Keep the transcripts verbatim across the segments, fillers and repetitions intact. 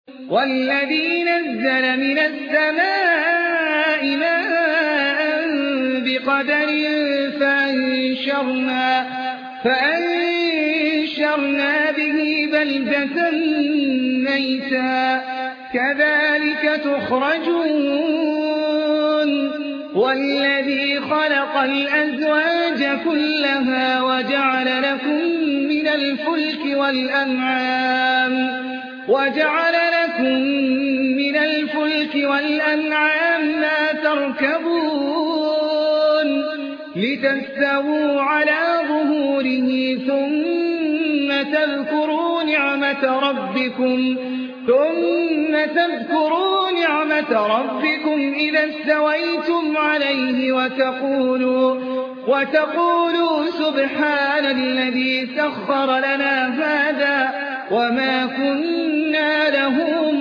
والذي نزل من السماء ماء بقدر فأنشرنا, فأنشرنا به بلدة ميتا كذلك تخرجون. والذي خلق الأزواج كلها وجعل لكم من الفلك والأنعام وجعل لكم من الفلك والأنعام ما تركبون لتستووا على ظهوره ثم تذكروا نعمة ربكم ثم تذكروا نعمة ربكم إذا استويتم عليه وتقولوا وتقولوا سبحان الذي سخر لنا هذا وما كنا له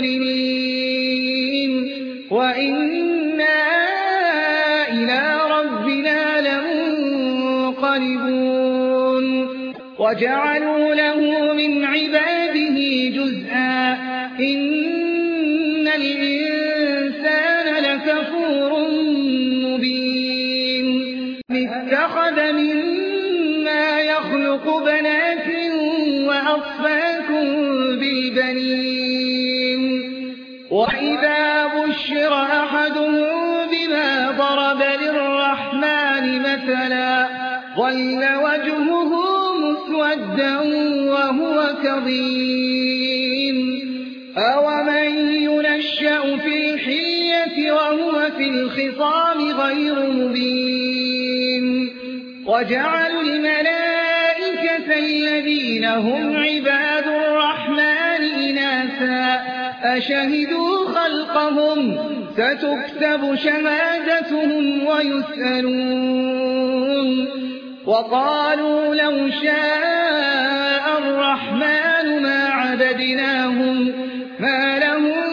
مقرنين وإنا إلى ربنا لمنقلبون. وجعلوا له من عباده جزءا إن الإنسان لكفور مبين. اتخذ مما يخلق بنات وأصفاكم بالبنين وإذا بشر أحدهم بما ضرب للرحمن مثلا ظل وجهه مسودا وهو كظيم. أومن ينشأ في الحلية وهو في الخصام غير مبين. وجعلوا الملائكة الذين هم عباد الرحمن إناثا أشهدوا خلقهم ستكتب شهادتهم ويسألون. وقالوا لو شاء الرحمن ما عبدناهم ما لهم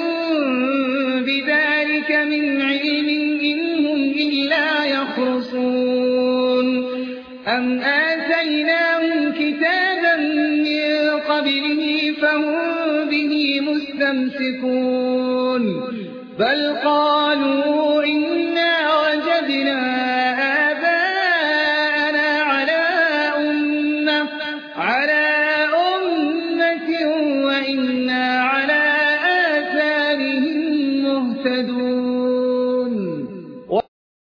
بذلك من علم إن هم إلا يخرصون. أم آتيناهم كتابا من قبله فهم به مستمسكون بل قالوا إن